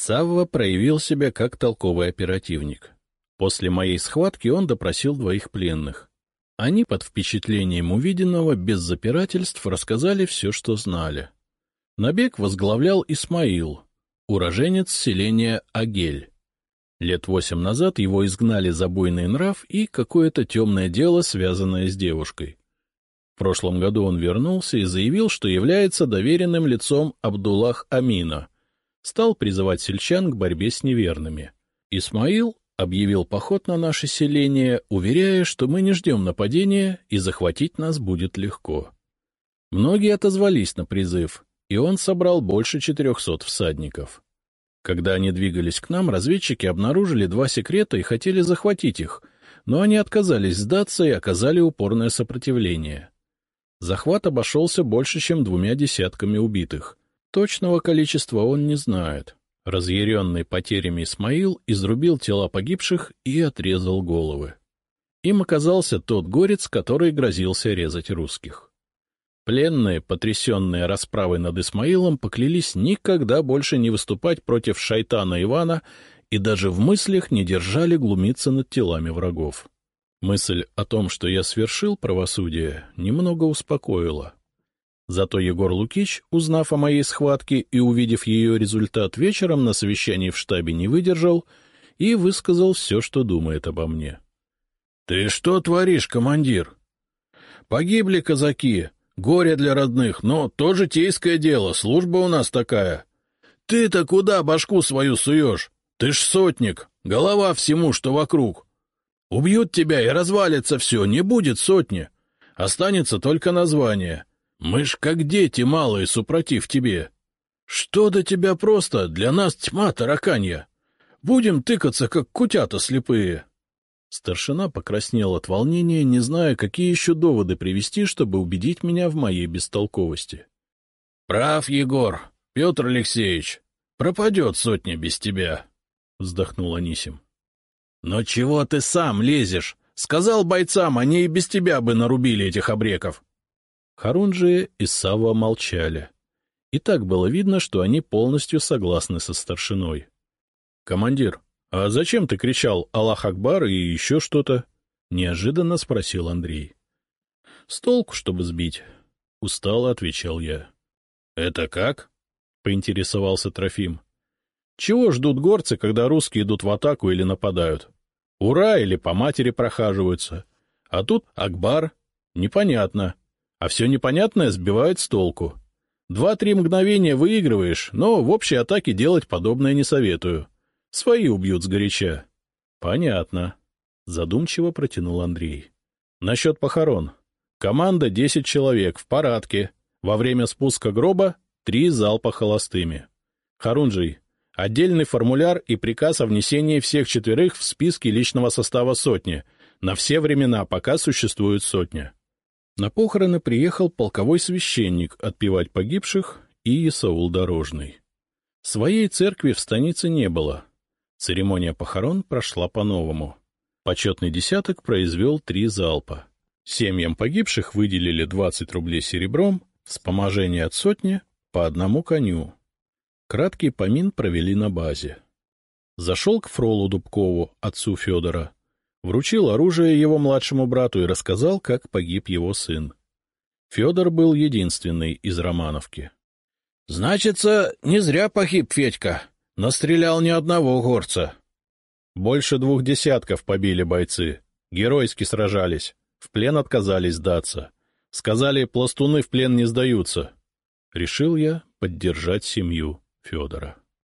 Савва проявил себя как толковый оперативник. После моей схватки он допросил 2 пленных. Они под впечатлением увиденного без запирательств рассказали все, что знали. Набег возглавлял Исмаил, уроженец селения Агель. Лет 8 назад его изгнали за буйный нрав и какое-то темное дело, связанное с девушкой. В прошлом году он вернулся и заявил, что является доверенным лицом Абдуллах Амина, стал призывать сельчан к борьбе с неверными. Исмаил объявил поход на наше селение, уверяя, что мы не ждем нападения и захватить нас будет легко. Многие отозвались на призыв, и он собрал больше 400 всадников. Когда они двигались к нам, разведчики обнаружили 2 секрета и хотели захватить их, но они отказались сдаться и оказали упорное сопротивление. Захват обошелся больше, чем 2 десятками убитых. Точного количества он не знает. Разъяренный потерями Исмаил изрубил тела погибших и отрезал головы. Им оказался тот горец, который грозился резать русских. Пленные, потрясенные расправой над Исмаилом, поклялись никогда больше не выступать против шайтана Ивана и даже в мыслях не держали глумиться над телами врагов. Мысль о том, что я свершил правосудие, немного успокоила. Зато Егор Лукич, узнав о моей схватке и увидев ее результат, вечером на совещании в штабе не выдержал и высказал все, что думает обо мне. — Ты что творишь, командир? Погибли казаки, горе для родных, но то житейское дело, служба у нас такая. Ты-то куда башку свою суешь? Ты ж сотник, голова всему, что вокруг. Убьют тебя, и развалится все, не будет сотни. Останется только название. Мы ж как дети малые, супротив тебе. Что до тебя просто, для нас тьма тараканья. Будем тыкаться, как кутята слепые. Старшина покраснел от волнения, не зная, какие еще доводы привести, чтобы убедить меня в моей бестолковости. — Прав, Егор, Петр Алексеевич, пропадет сотня без тебя, — вздохнул Анисим. — Но чего ты сам лезешь? Сказал бойцам, они и без тебя бы нарубили этих обреков. Харунжи и Савва молчали. И так было видно, что они полностью согласны со старшиной. — Командир, а зачем ты кричал «Аллах Акбар» и еще что-то? — неожиданно спросил Андрей. — С толку, чтобы сбить. — устало отвечал я. — Это как? — поинтересовался Трофим. — Чего ждут горцы, когда русские идут в атаку или нападают? Ура или по матери прохаживаются. А тут Акбар. Непонятно. А все непонятное сбивает с толку. 2-3 мгновения выигрываешь, но в общей атаке делать подобное не советую. Свои убьют сгоряча. — Понятно. Задумчиво протянул Андрей. — Насчет похорон. Команда 10 человек в парадке. Во время спуска гроба 3 залпа холостыми. Харунжий, отдельный формуляр и приказ о внесении всех 4 в списки личного состава сотни, на все времена, пока существует сотня. На похороны приехал полковой священник отпевать погибших и Исаул Дорожный. Своей церкви в станице не было. Церемония похорон прошла по-новому. Почетный десяток произвел 3 залпа. Семьям погибших выделили 20 рублей серебром, вспоможение от сотни по 1 коню. Краткий помин провели на базе. Зашел к фролу Дубкову, отцу Федора. Вручил оружие его младшему брату и рассказал, как погиб его сын. Федор был единственный из Романовки. — Значится, не зря погиб Федька. Настрелял ни одного горца. Больше 2 десятков побили бойцы. Геройски сражались. В плен отказались сдаться. Сказали, пластуны в плен не сдаются. Решил я поддержать семью Федора.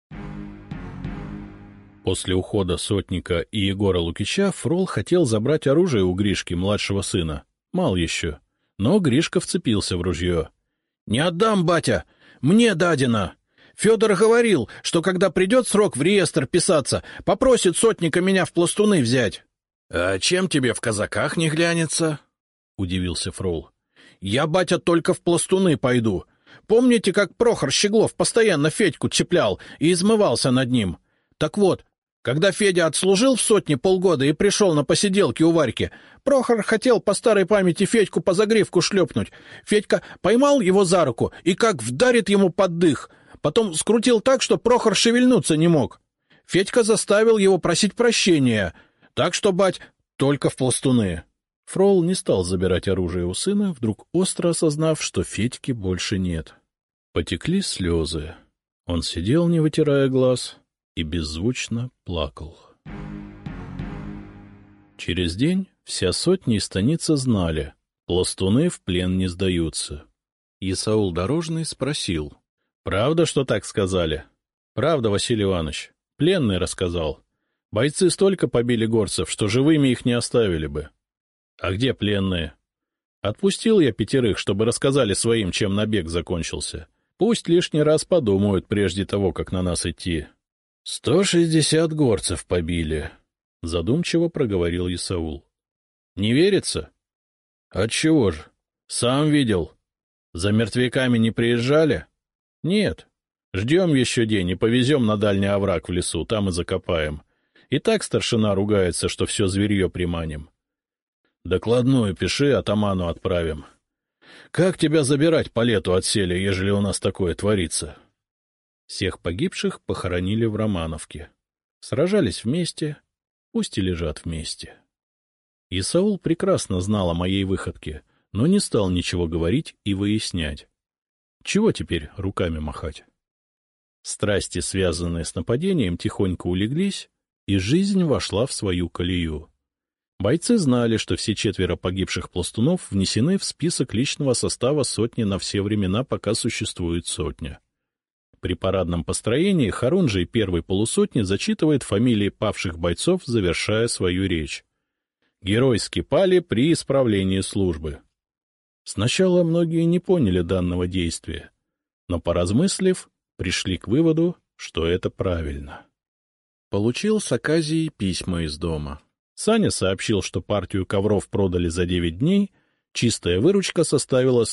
После ухода сотника и Егора Лукича Фрол хотел забрать оружие у Гришки, младшего сына. Мал еще. Но Гришка вцепился в ружье. — Не отдам, батя! Мне дадено! Федор говорил, что когда придет срок в реестр писаться, попросит сотника меня в пластуны взять. — А чем тебе в казаках не глянется? — удивился Фрол. — Я, батя, только в пластуны пойду. Помните, как Прохор Щеглов постоянно Федьку цеплял и измывался над ним? Так вот, когда Федя отслужил в сотне полгода и пришел на посиделки у Варьки, Прохор хотел по старой памяти Федьку по загривку шлепнуть. Федька поймал его за руку и как вдарит ему под дых. Потом скрутил так, что Прохор шевельнуться не мог. Федька заставил его просить прощения. Так что, бать, только в пластуны. Фрол не стал забирать оружие у сына, вдруг остро осознав, что Федьки больше нет. Потекли слезы. Он сидел, не вытирая глаз, и беззвучно плакал. Через день вся сотня и станица знали, пластуны в плен не сдаются. Исаул Дорожный спросил: — Правда, что так сказали? — Правда, Василий Иванович. Пленный рассказал. Бойцы столько побили горцев, что живыми их не оставили бы. — А где пленные? — Отпустил я 5, чтобы рассказали своим, чем набег закончился. Пусть лишний раз подумают, прежде того, как на нас идти. — 160 горцев побили, — задумчиво проговорил Исаул. — Не верится? — Отчего ж? Сам видел. За мертвяками не приезжали? — Нет. Ждем еще день и повезем на дальний овраг в лесу, там и закопаем. И так старшина ругается, что все зверье приманим. Докладную пиши, атаману отправим. Как тебя забирать по лету от селя, ежели у нас такое творится? Всех погибших похоронили в Романовке. Сражались вместе, пусть и лежат вместе. Исаул прекрасно знал о моей выходке, но не стал ничего говорить и выяснять. Чего теперь руками махать? Страсти, связанные с нападением, тихонько улеглись, и жизнь вошла в свою колею. Бойцы знали, что все 4 погибших пластунов внесены в список личного состава сотни на все времена, пока существует сотня. При парадном построении Хорунжий первой полусотни зачитывает фамилии павших бойцов, завершая свою речь. Геройски пали при исправлении службы. Сначала многие не поняли данного действия, но, поразмыслив, пришли к выводу, что это правильно. Получил с Аказией письма из дома. Саня сообщил, что партию ковров продали за 9 дней, чистая выручка составила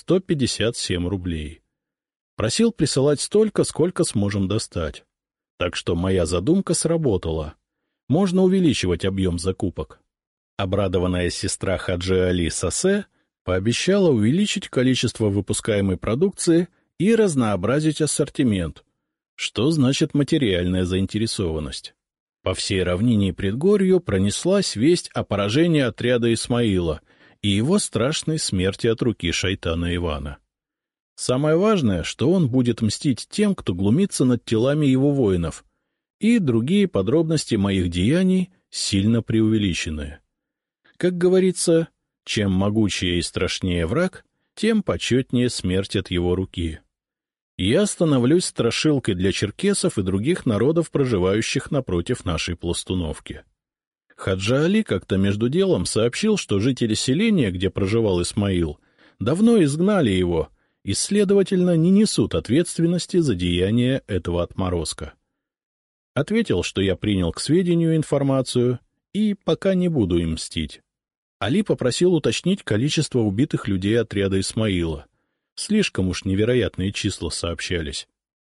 157 рублей. Просил присылать столько, сколько сможем достать. Так что моя задумка сработала. Можно увеличивать объем закупок. Обрадованная сестра Хаджи Али Сасе пообещала увеличить количество выпускаемой продукции и разнообразить ассортимент, что значит материальная заинтересованность. По всей равнине и предгорью пронеслась весть о поражении отряда Исмаила и его страшной смерти от руки шайтана Ивана. Самое важное, что он будет мстить тем, кто глумится над телами его воинов, и другие подробности моих деяний сильно преувеличены. Как говорится, чем могучее и страшнее враг, тем почетнее смерть от его руки. Я становлюсь страшилкой для черкесов и других народов, проживающих напротив нашей пластуновки. Хаджа Али как-то между делом сообщил, что жители селения, где проживал Исмаил, давно изгнали его и, следовательно, не несут ответственности за деяния этого отморозка. Ответил, что я принял к сведению информацию и пока не буду им мстить. Али попросил уточнить количество убитых людей отряда Исмаила. Слишком уж невероятные числа сообщались.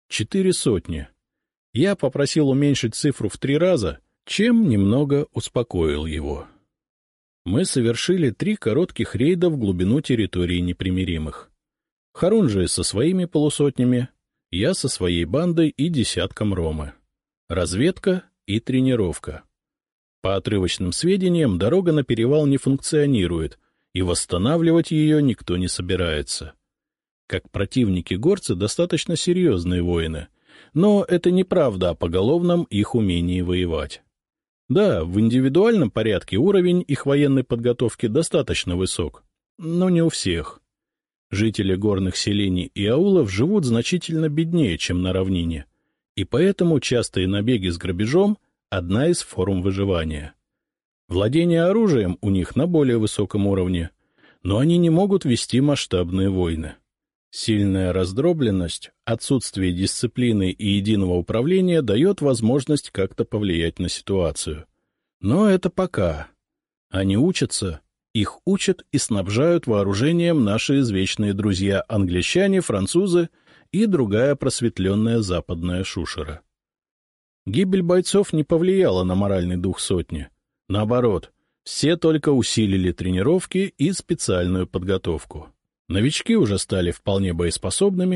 400. Я попросил уменьшить цифру в 3 раза, чем немного успокоил его. Мы совершили 3 коротких рейда в глубину территории непримиримых. Хорунжий со своими полусотнями, я со своей бандой и десятком ромы. Разведка и тренировка. По отрывочным сведениям, дорога на перевал не функционирует, и восстанавливать ее никто не собирается. Как противники горцы достаточно серьезные воины, но это неправда о поголовном их умении воевать. Да, в индивидуальном порядке уровень их военной подготовки достаточно высок, но не у всех. Жители горных селений и аулов живут значительно беднее, чем на равнине, и поэтому частые набеги с грабежом — одна из форм выживания. Владение оружием у них на более высоком уровне, но они не могут вести масштабные войны. Сильная раздробленность, отсутствие дисциплины и единого управления дает возможность как-то повлиять на ситуацию. Но это пока. Они учатся, их учат и снабжают вооружением наши извечные друзья-англичане, французы и другая просветленная западная шушера. Гибель бойцов не повлияла на моральный дух сотни. Наоборот, все только усилили тренировки и специальную подготовку. Новички уже стали вполне боеспособными,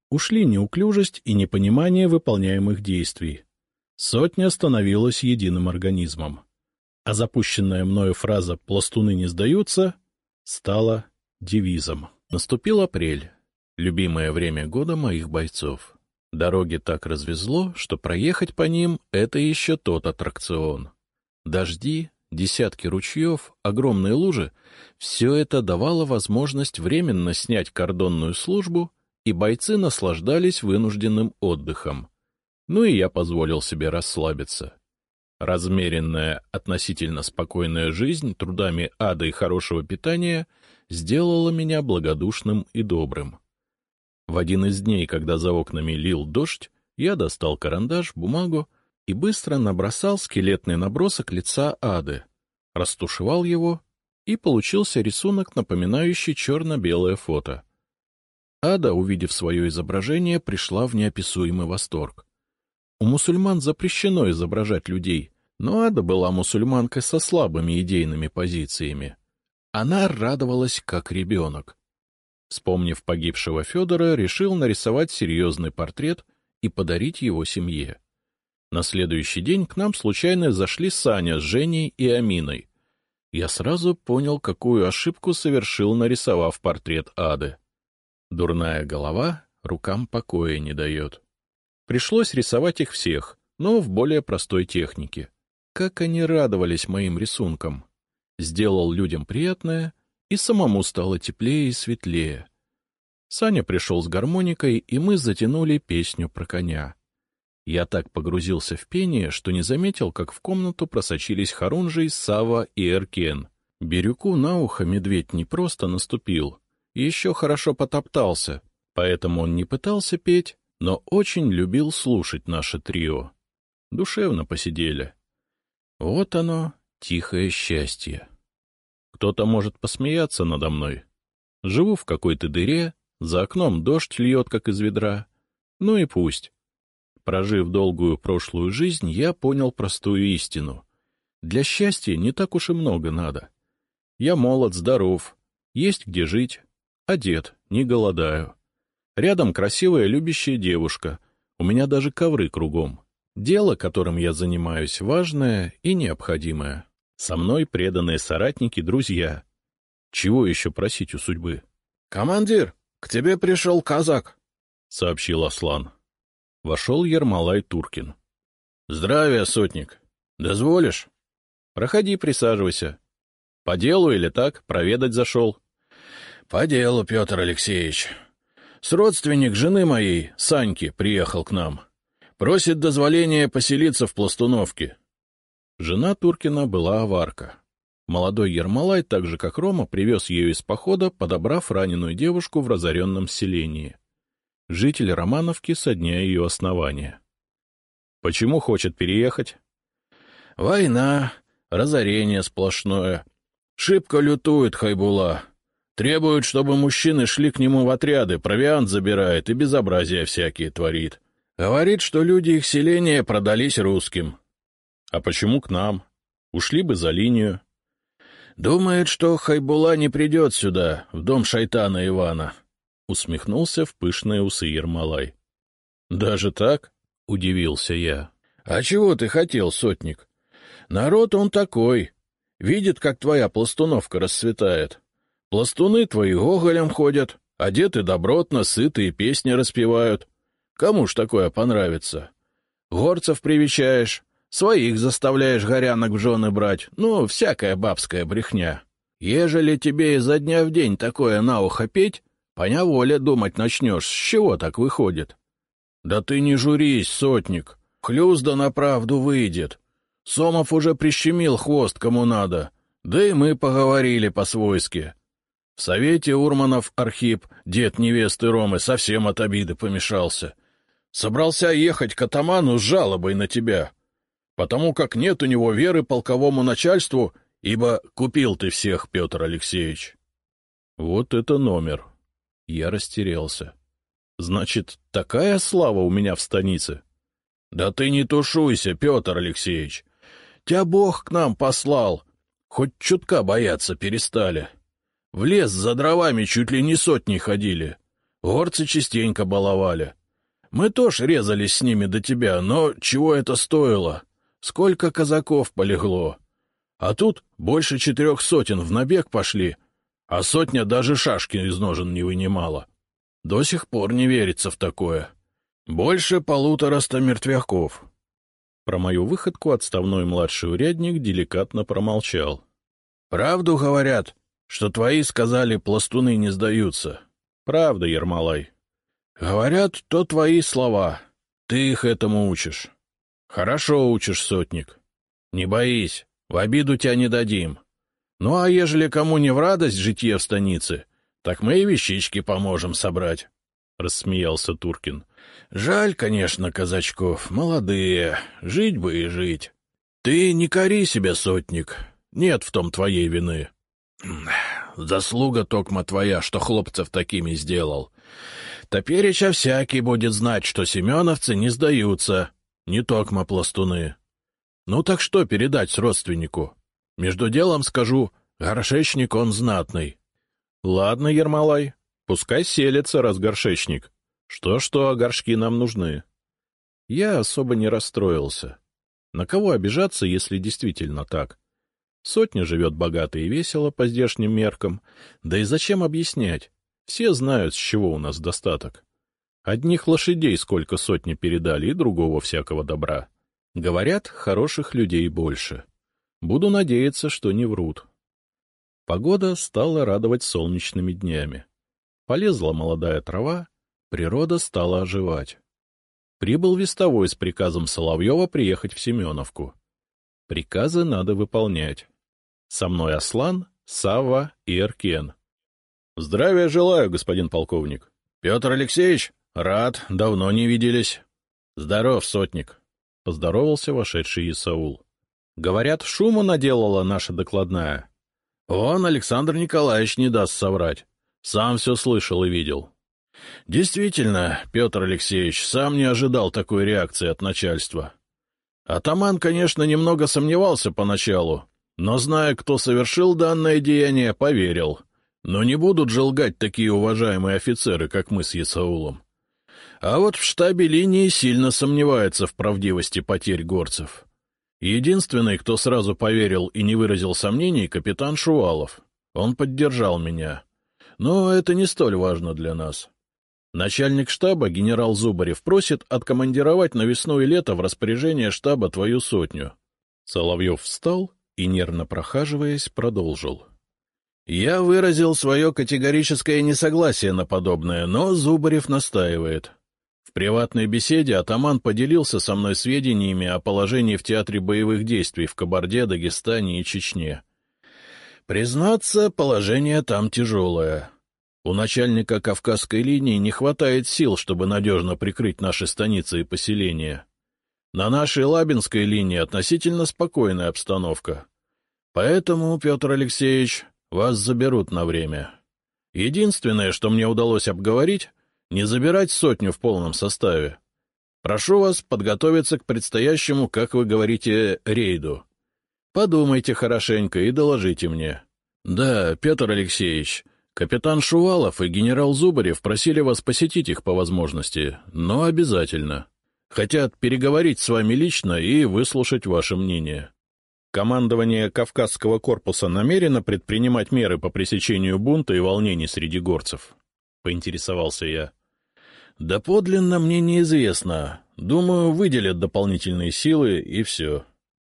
Ушли неуклюжесть и непонимание выполняемых действий. Сотня становилась единым организмом. А запущенная мною фраза «пластуны не сдаются» стала девизом. Наступил апрель, любимое время года моих бойцов. Дороги так развезло, что проехать по ним — это еще тот аттракцион. Дожди, десятки ручьев, огромные лужи — все это давало возможность временно снять кордонную службу, и бойцы наслаждались вынужденным отдыхом. Ну и я позволил себе расслабиться. Размеренная, относительно спокойная жизнь трудами ада и хорошего питания сделала меня благодушным и добрым. В один из дней, когда за окнами лил дождь, я достал карандаш, бумагу и быстро набросал скелетный набросок лица ады, растушевал его, и получился рисунок, напоминающий черно-белое фото. Ада, увидев свое изображение, пришла в неописуемый восторг. У мусульман запрещено изображать людей, но Ада была мусульманкой со слабыми идейными позициями. Она радовалась, как ребенок. Вспомнив погибшего Федора, решил нарисовать серьезный портрет и подарить его семье. На следующий день к нам случайно зашли Саня с Женей и Аминой. Я сразу понял, какую ошибку совершил, нарисовав портрет Ады. Дурная голова рукам покоя не дает. Пришлось рисовать их всех, но в более простой технике. Как они радовались моим рисункам! Сделал людям приятное, и самому стало теплее и светлее. Саня пришел с гармоникой, и мы затянули песню про коня. Я так погрузился в пение, что не заметил, как в комнату просочились Харунжий, Сава и Эркен. Бирюку на ухо медведь не просто наступил, еще хорошо потоптался, поэтому он не пытался петь, но очень любил слушать наше трио. Душевно посидели. Вот оно, тихое счастье. Кто-то может посмеяться надо мной. Живу в какой-то дыре, за окном дождь льет, как из ведра. Ну и пусть. Прожив долгую прошлую жизнь, я понял простую истину. Для счастья не так уж и много надо. Я молод, здоров, есть где жить, одет, не голодаю. Рядом красивая любящая девушка, у меня даже ковры кругом. Дело, которым я занимаюсь, важное и необходимое. Со мной преданные соратники, друзья. Чего еще просить у судьбы? — Командир, к тебе пришел казак, — сообщил Аслан. Вошел Ермолай Туркин. — Здравия, сотник. Дозволишь? — Проходи, присаживайся. — По делу или так? Проведать зашел? — По делу, Петр Алексеевич. Родственник жены моей, Саньки, приехал к нам. Просит дозволения поселиться в Пластуновке. Жена Туркина была аварка. Молодой Ермолай, так же как Рома, привез ее из похода, подобрав раненую девушку в разоренном селении. Житель Романовки со дня ее основания. Почему хочет переехать? Война, разорение сплошное. Шибко лютует Хайбула. Требует, чтобы мужчины шли к нему в отряды, провиант забирает и безобразия всякие творит. Говорит, что люди их селения продались русским. А почему к нам? Ушли бы за линию. Думает, что Хайбула не придет сюда, в дом шайтана Ивана. Усмехнулся в пышные усы Ермолай. Даже так? — удивился я. — А чего ты хотел, сотник? Народ он такой. Видит, как твоя пластуновка расцветает. Пластуны твои гоголем ходят, одеты добротно, сытые песни распевают. Кому ж такое понравится? Горцев привечаешь, своих заставляешь горянок в жены брать, ну, всякая бабская брехня. Ежели тебе изо дня в день такое на ухо петь, поневоле думать начнешь, с чего так выходит. Да ты не журись, сотник, хлюзда на правду выйдет. Сомов уже прищемил хвост кому надо, да и мы поговорили по-свойски. В совете Урманов Архип, дед невесты Ромы, совсем от обиды помешался. Собрался ехать к атаману с жалобой на тебя, потому как нет у него веры полковому начальству, ибо купил ты всех, Петр Алексеевич. Вот это номер. Я растерялся. Значит, такая слава у меня в станице? Да ты не тушуйся, Петр Алексеевич. Тебя Бог к нам послал. Хоть чутка бояться перестали. В лес за дровами чуть ли не сотни ходили. Горцы частенько баловали. Мы тоже резались с ними до тебя, но чего это стоило? Сколько казаков полегло? А тут больше 400 в набег пошли, а сотня даже шашки из ножен не вынимала. До сих пор не верится в такое. Больше 150 мертвяков. Про мою выходку отставной младший урядник деликатно промолчал. — Правду говорят, что твои сказали, пластуны не сдаются. — Правда, Ермолай. — Говорят, то твои слова. Ты их этому учишь. — Хорошо учишь, сотник. Не боись, в обиду тебя не дадим. Ну а ежели кому не в радость житье в станице, так мы и вещички поможем собрать, — рассмеялся Туркин. — Жаль, конечно, казачков, молодые, жить бы и жить. Ты не кори себя, сотник, нет в том твоей вины. Заслуга токма твоя, что хлопцев такими сделал. Топереча всякий будет знать, что семеновцы не сдаются, не токма пластуны. Ну так что передать с родственнику? Между делом скажу, горшечник он знатный. — Ладно, Ермолай, пускай селится, раз горшечник. Что-что, а горшки нам нужны. Я особо не расстроился. На кого обижаться, если действительно так? Сотня живет богато и весело по здешним меркам. Да и зачем объяснять? Все знают, с чего у нас достаток. Одних лошадей сколько сотни передали и другого всякого добра. Говорят, хороших людей больше. Буду надеяться, что не врут. Погода стала радовать солнечными днями. Полезла молодая трава, природа стала оживать. Прибыл вестовой с приказом Соловьева приехать в Семеновку. Приказы надо выполнять. Со мной Аслан, Савва и Эркен. — Здравия желаю, господин полковник. — Петр Алексеевич, рад, давно не виделись. — Здоров, сотник, — поздоровался вошедший Исаул. — Говорят, шуму наделала наша докладная. — Он, Александр Николаевич, не даст соврать. Сам все слышал и видел. — Действительно, Петр Алексеевич, сам не ожидал такой реакции от начальства. Атаман, конечно, немного сомневался поначалу, но, зная, кто совершил данное деяние, поверил. Но не будут же лгать такие уважаемые офицеры, как мы с Исаулом. А вот в штабе линии сильно сомневается в правдивости потерь горцев. Единственный, кто сразу поверил и не выразил сомнений, капитан Шувалов. Он поддержал меня. Но это не столь важно для нас. Начальник штаба, генерал Зубарев, просит откомандировать на весну и лето в распоряжение штаба твою сотню. Соловьев встал и, нервно прохаживаясь, продолжил. Я выразил свое категорическое несогласие на подобное, но Зубарев настаивает. В приватной беседе атаман поделился со мной сведениями о положении в театре боевых действий в Кабарде, Дагестане и Чечне. Признаться, положение там тяжелое. У начальника Кавказской линии не хватает сил, чтобы надежно прикрыть наши станицы и поселения. На нашей Лабинской линии относительно спокойная обстановка. Поэтому, Петр Алексеевич, вас заберут на время. Единственное, что мне удалось обговорить, не забирать сотню в полном составе. Прошу вас подготовиться к предстоящему, как вы говорите, рейду. Подумайте хорошенько и доложите мне. Да, Петр Алексеевич, капитан Шувалов и генерал Зубарев просили вас посетить их по возможности, но обязательно. Хотят переговорить с вами лично и выслушать ваше мнение. Командование Кавказского корпуса намерено предпринимать меры по пресечению бунта и волнений среди горцев? — поинтересовался я. — Доподлинно мне неизвестно. Думаю, выделят дополнительные силы, и все.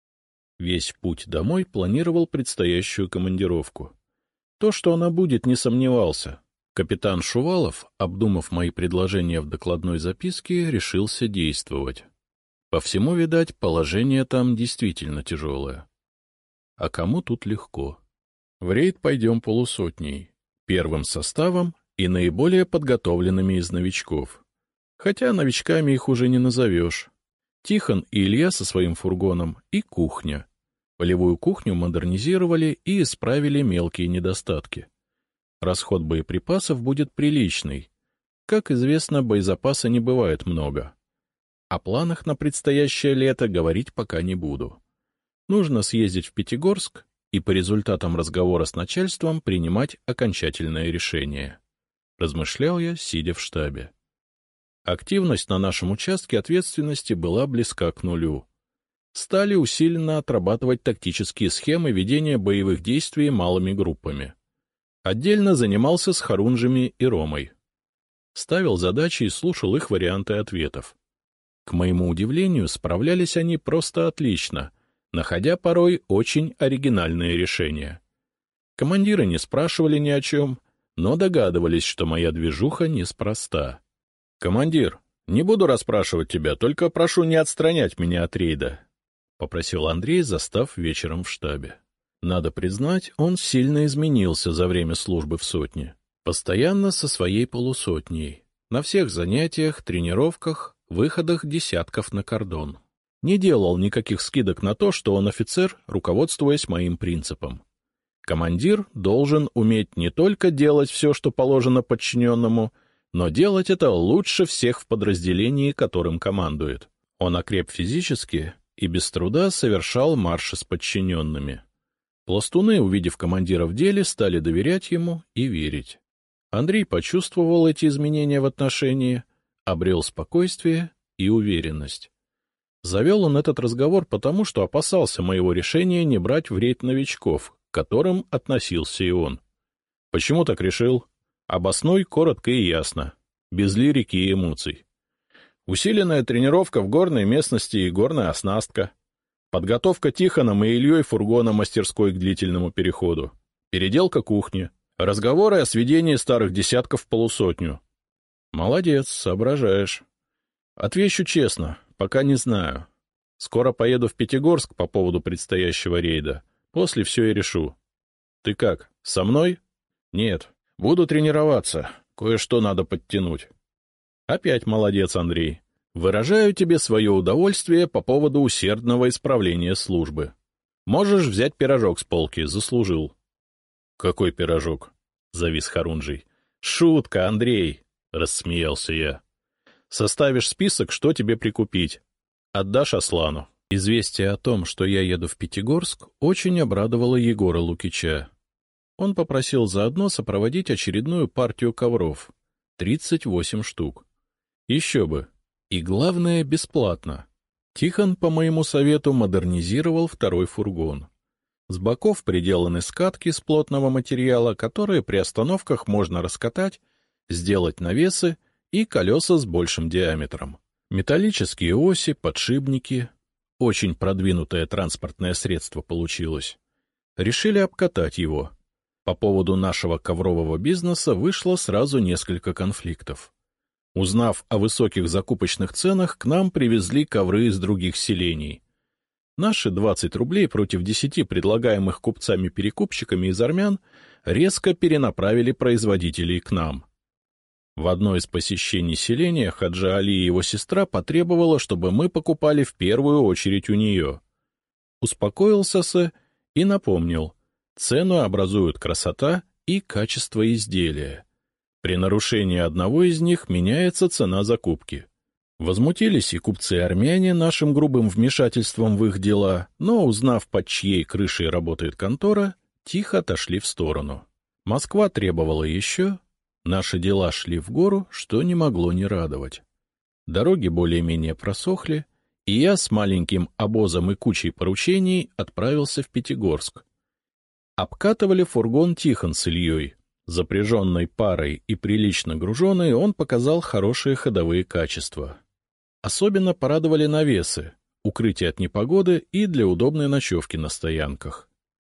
Весь путь домой планировал предстоящую командировку. То, что она будет, не сомневался. Капитан Шувалов, обдумав мои предложения в докладной записке, решился действовать. По всему, видать, положение там действительно тяжелое. А кому тут легко? В рейд пойдем полусотней, первым составом и наиболее подготовленными из новичков. Хотя новичками их уже не назовешь. Тихон и Илья со своим фургоном и кухня. Полевую кухню модернизировали и исправили мелкие недостатки. Расход боеприпасов будет приличный. Как известно, боезапаса не бывает много. О планах на предстоящее лето говорить пока не буду. Нужно съездить в Пятигорск и по результатам разговора с начальством принимать окончательное решение. размышлял я, сидя в штабе. Активность на нашем участке ответственности была близка к нулю. Стали усиленно отрабатывать тактические схемы ведения боевых действий малыми группами. Отдельно занимался с Харунжами и Ромой. Ставил задачи и слушал их варианты ответов. К моему удивлению, справлялись они просто отлично, находя порой очень оригинальные решения. Командиры не спрашивали ни о чем, но догадывались, что моя движуха неспроста. — Командир, не буду расспрашивать тебя, только прошу не отстранять меня от рейда, — попросил Андрей, застав вечером в штабе. Надо признать, он сильно изменился за время службы в сотне. Постоянно со своей полусотней. На всех занятиях, тренировках, выходах десятков на кордон. Не делал никаких скидок на то, что он офицер, руководствуясь моим принципом. Командир должен уметь не только делать все, что положено подчиненному, но делать это лучше всех в подразделении, которым командует. Он окреп физически и без труда совершал марши с подчиненными. Пластуны, увидев командира в деле, стали доверять ему и верить. Андрей почувствовал эти изменения в отношении, обрел спокойствие и уверенность. Завел он этот разговор потому, что опасался моего решения не брать в рейд новичков, к которым относился и он. Почему так решил? Обоснуй коротко и ясно, без лирики и эмоций. Усиленная тренировка в горной местности и горная оснастка. Подготовка Тихоном и Ильей фургона мастерской к длительному переходу. Переделка кухни. Разговоры о сведении старых десятков в полусотню. Молодец, соображаешь. Отвечу честно, пока не знаю. Скоро поеду в Пятигорск по поводу предстоящего рейда. После все и решу. Ты как, со мной? Нет, буду тренироваться. Кое-что надо подтянуть. Опять молодец, Андрей. Выражаю тебе свое удовольствие по поводу усердного исправления службы. Можешь взять пирожок с полки, заслужил. — Какой пирожок? — завис Харунжий. — Шутка, Андрей, — рассмеялся я. — Составишь список, что тебе прикупить. Отдашь Аслану. Известие о том, что я еду в Пятигорск, очень обрадовало Егора Лукича. Он попросил заодно сопроводить очередную партию ковров — 38 штук. Еще бы. И главное, бесплатно. Тихон, по моему совету, модернизировал второй фургон. С боков приделаны скатки из плотного материала, которые при остановках можно раскатать, сделать навесы и колеса с большим диаметром. Металлические оси, подшипники. Очень продвинутое транспортное средство получилось. Решили обкатать его. По поводу нашего коврового бизнеса вышло сразу несколько конфликтов. Узнав о высоких закупочных ценах, к нам привезли ковры из других селений. Наши 20 рублей против 10, предлагаемых купцами-перекупщиками из армян, резко перенаправили производителей к нам. В одно из посещений селения Хаджа Али и его сестра потребовала, чтобы мы покупали в первую очередь у нее. Успокоился С. и напомнил, цену образуют красота и качество изделия. При нарушении одного из них меняется цена закупки. Возмутились и купцы-армяне нашим грубым вмешательством в их дела, но, узнав, под чьей крышей работает контора, тихо отошли в сторону. Москва требовала еще, наши дела шли в гору, что не могло не радовать. Дороги более-менее просохли, и я с маленьким обозом и кучей поручений отправился в Пятигорск. Обкатывали фургон Тихон с Ильей. Запряженной парой и прилично груженной он показал хорошие ходовые качества. Особенно порадовали навесы, укрытие от непогоды и для удобной ночевки на стоянках.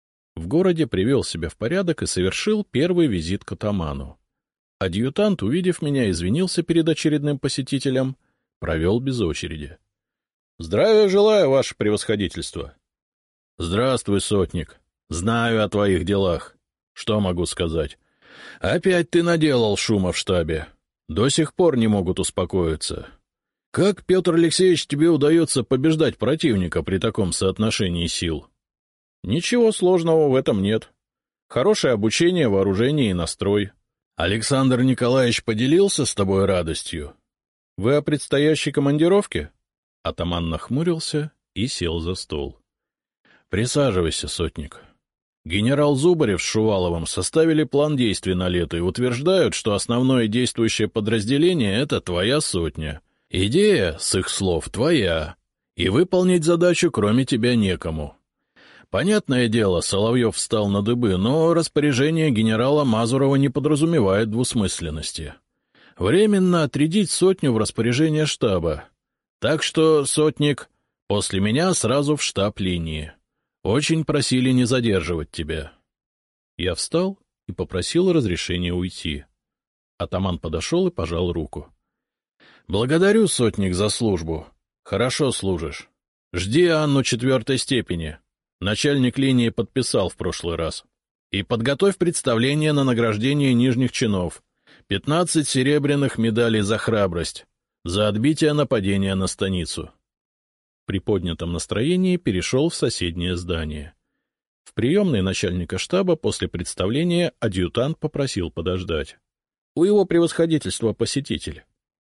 В городе привел себя в порядок и совершил первый визит к атаману. Адъютант, увидев меня, извинился перед очередным посетителем, провел без очереди. — Здравия желаю, ваше превосходительство. — Здравствуй, сотник. Знаю о твоих делах. Что могу сказать? Опять ты наделал шума в штабе. До сих пор не могут успокоиться. Как, Петр Алексеевич, тебе удается побеждать противника при таком соотношении сил? Ничего сложного в этом нет. Хорошее обучение, вооружение и настрой. Александр Николаевич поделился с тобой радостью? Вы о предстоящей командировке? Атаман нахмурился и сел за стол. Присаживайся, сотник. Генерал Зубарев с Шуваловым составили план действий на лето и утверждают, что основное действующее подразделение — это твоя сотня. Идея, с их слов, твоя, и выполнить задачу кроме тебя некому. Понятное дело, Соловьев встал на дыбы, но распоряжение генерала Мазурова не подразумевает двусмысленности. Временно отрядить сотню в распоряжение штаба. Так что, сотник, после меня сразу в штаб линии. Очень просили не задерживать тебя. Я встал и попросил разрешения уйти. Атаман подошел и пожал руку. — Благодарю, сотник, за службу. Хорошо служишь. Жди Анну 4-й степени. Начальник линии подписал в прошлый раз. И подготовь представление на награждение нижних чинов. 15 серебряных медалей за храбрость, за отбитие нападения на станицу. При поднятом настроении перешел в соседнее здание. В приемной начальника штаба после представления адъютант попросил подождать. У его превосходительства посетитель.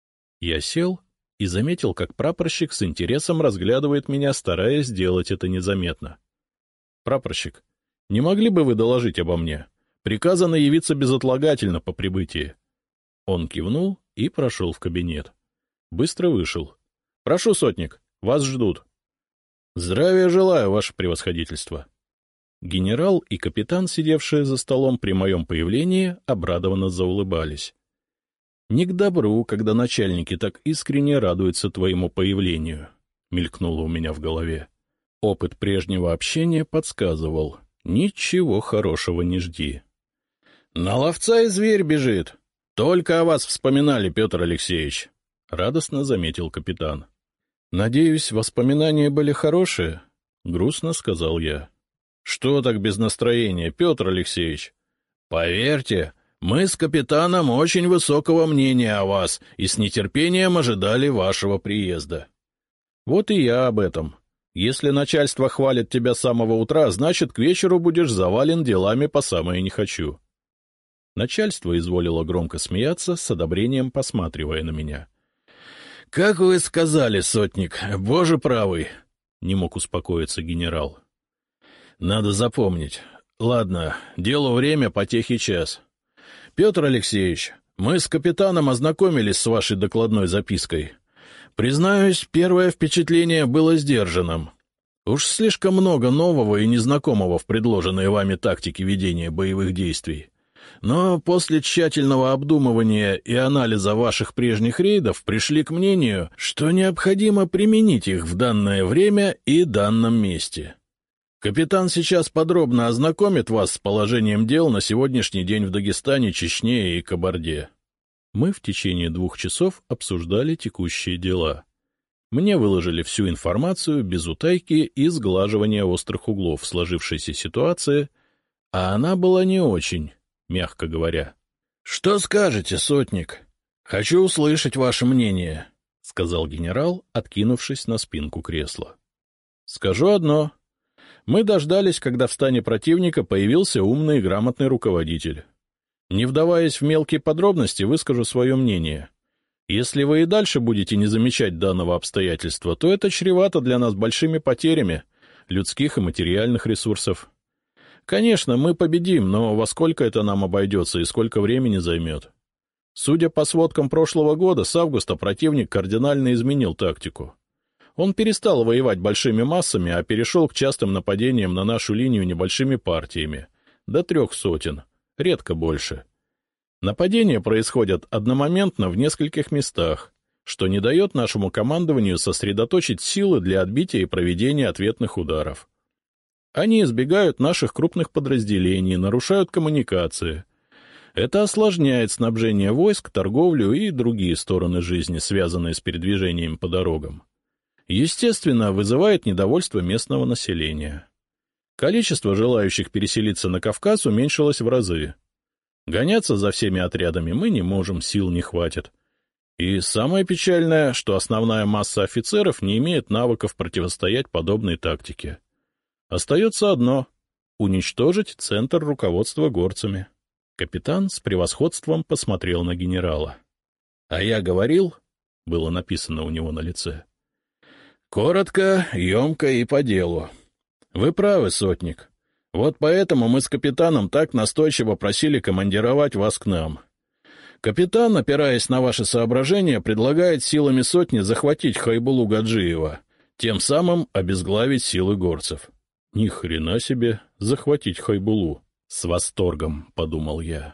Я сел и заметил, как прапорщик с интересом разглядывает меня, стараясь сделать это незаметно. — Прапорщик, не могли бы вы доложить обо мне? Приказано явиться безотлагательно по прибытии. Он кивнул и прошел в кабинет. Быстро вышел. — Прошу, сотник, вас ждут. — Здравия желаю, ваше превосходительство. Генерал и капитан, сидевшие за столом при моем появлении, обрадованно заулыбались. Не к добру, когда начальники так искренне радуются твоему появлению, — мелькнуло у меня в голове. Опыт прежнего общения подсказывал — ничего хорошего не жди. — На ловца и зверь бежит. Только о вас вспоминали, Петр Алексеевич, — радостно заметил капитан. — Надеюсь, воспоминания были хорошие, — грустно сказал я. — Что так без настроения, Петр Алексеевич? — Поверьте, мы с капитаном очень высокого мнения о вас и с нетерпением ожидали вашего приезда. — Вот и я об этом. Если начальство хвалит тебя с самого утра, значит, к вечеру будешь завален делами по самое не хочу. Начальство изволило громко смеяться, с одобрением посматривая на меня. — Как вы сказали, сотник, боже правый! — не мог успокоиться генерал. — Надо запомнить. Ладно, делу время, потехи час. Петр Алексеевич, мы с капитаном ознакомились с вашей докладной запиской. Признаюсь, первое впечатление было сдержанным. Уж слишком много нового и незнакомого в предложенной вами тактике ведения боевых действий. Но после тщательного обдумывания и анализа ваших прежних рейдов пришли к мнению, что необходимо применить их в данное время и данном месте. Капитан сейчас подробно ознакомит вас с положением дел на сегодняшний день в Дагестане, Чечне и Кабарде. Мы в течение 2 часов обсуждали текущие дела. Мне выложили всю информацию без утайки и сглаживания острых углов сложившейся ситуации, а она была не очень, мягко говоря. — Что скажете, сотник? Хочу услышать ваше мнение, — сказал генерал, откинувшись на спинку кресла. — Скажу одно. Мы дождались, когда в стане противника появился умный и грамотный руководитель. Не вдаваясь в мелкие подробности, выскажу свое мнение. Если вы и дальше будете не замечать данного обстоятельства, то это чревато для нас большими потерями людских и материальных ресурсов. Конечно, мы победим, но во сколько это нам обойдется и сколько времени займет? Судя по сводкам прошлого года, с августа противник кардинально изменил тактику. Он перестал воевать большими массами, а перешел к частым нападениям на нашу линию небольшими партиями, до 300, редко больше. Нападения происходят одномоментно в нескольких местах, что не дает нашему командованию сосредоточить силы для отбития и проведения ответных ударов. Они избегают наших крупных подразделений, нарушают коммуникации. Это осложняет снабжение войск, торговлю и другие стороны жизни, связанные с передвижением по дорогам. Естественно, вызывает недовольство местного населения. Количество желающих переселиться на Кавказ уменьшилось в разы. Гоняться за всеми отрядами мы не можем, сил не хватит. И самое печальное, что основная масса офицеров не имеет навыков противостоять подобной тактике. Остается одно — уничтожить центр руководства горцами. Капитан с превосходством посмотрел на генерала. — А я говорил, — было написано у него на лице. — Коротко, емко и по делу. Вы правы, сотник. Вот поэтому мы с капитаном так настойчиво просили командировать вас к нам. Капитан, опираясь на ваши соображения, предлагает силами сотни захватить Хайбулу Гаджиева, тем самым обезглавить силы горцев. Ни хрена себе захватить Хайбулу. С восторгом, подумал я.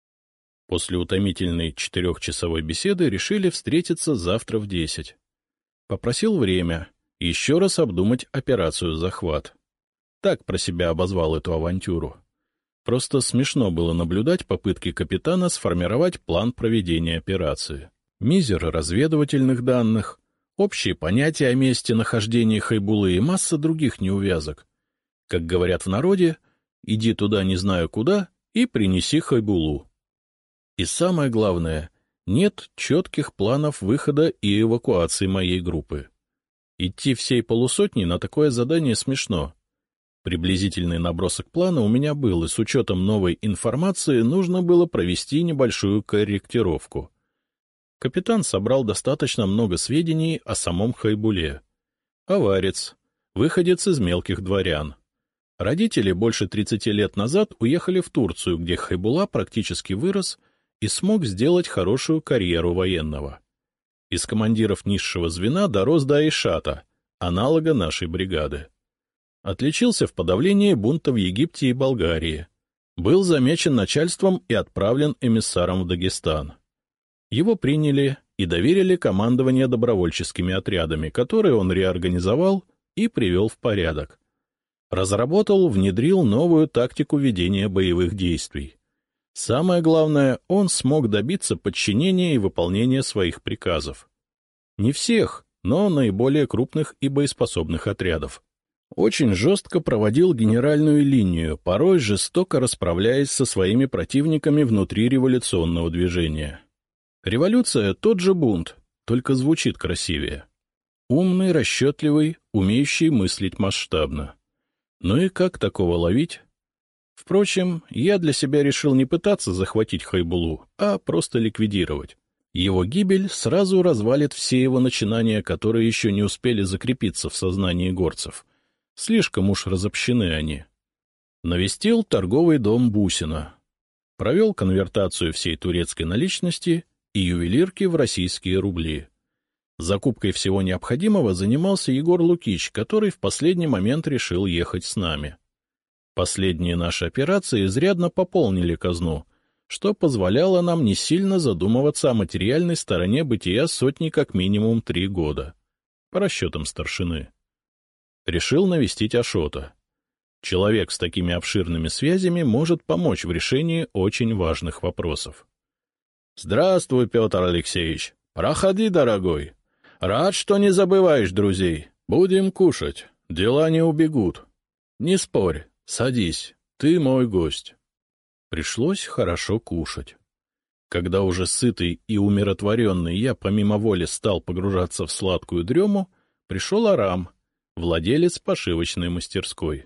После утомительной 4-часовой беседы решили встретиться завтра в 10. Попросил время еще раз обдумать операцию «Захват». Так про себя обозвал эту авантюру. Просто смешно было наблюдать попытки капитана сформировать план проведения операции. Мизер разведывательных данных, общие понятия о месте нахождения Хайбулы и масса других неувязок. Как говорят в народе, иди туда не знаю куда и принеси Хайбулу. И самое главное, нет четких планов выхода и эвакуации моей группы. Идти всей полусотней на такое задание смешно. Приблизительный набросок плана у меня был, и с учетом новой информации нужно было провести небольшую корректировку. Капитан собрал достаточно много сведений о самом Хайбуле. Аварец, выходец из мелких дворян. Родители больше 30 лет назад уехали в Турцию, где Хайбула практически вырос и смог сделать хорошую карьеру военного. Из командиров низшего звена дорос до Айшата, аналога нашей бригады. Отличился в подавлении бунта в Египте и Болгарии. Был замечен начальством и отправлен эмиссаром в Дагестан. Его приняли и доверили командование добровольческими отрядами, которые он реорганизовал и привел в порядок. Разработал, внедрил новую тактику ведения боевых действий. Самое главное, он смог добиться подчинения и выполнения своих приказов. Не всех, но наиболее крупных и боеспособных отрядов. Очень жестко проводил генеральную линию, порой жестоко расправляясь со своими противниками внутри революционного движения. Революция — тот же бунт, только звучит красивее. Умный, расчетливый, умеющий мыслить масштабно. Ну и как такого ловить? Впрочем, я для себя решил не пытаться захватить Хайбулу, а просто ликвидировать. Его гибель сразу развалит все его начинания, которые еще не успели закрепиться в сознании горцев. Слишком уж разобщены они. Навестил торговый дом Бусина. Провел конвертацию всей турецкой наличности и ювелирки в российские рубли. Закупкой всего необходимого занимался Егор Лукич, который в последний момент решил ехать с нами. Последние наши операции изрядно пополнили казну, что позволяло нам не сильно задумываться о материальной стороне бытия сотни как минимум 3 года, по расчетам старшины. Решил навестить Ашота. Человек с такими обширными связями может помочь в решении очень важных вопросов. — Здравствуй, Петр Алексеевич. Проходи, дорогой. Рад, что не забываешь друзей. Будем кушать. Дела не убегут. Не спорь. Садись, ты мой гость. Пришлось хорошо кушать. Когда уже сытый и умиротворенный я помимо воли стал погружаться в сладкую дрему, пришел Арам, владелец пошивочной мастерской.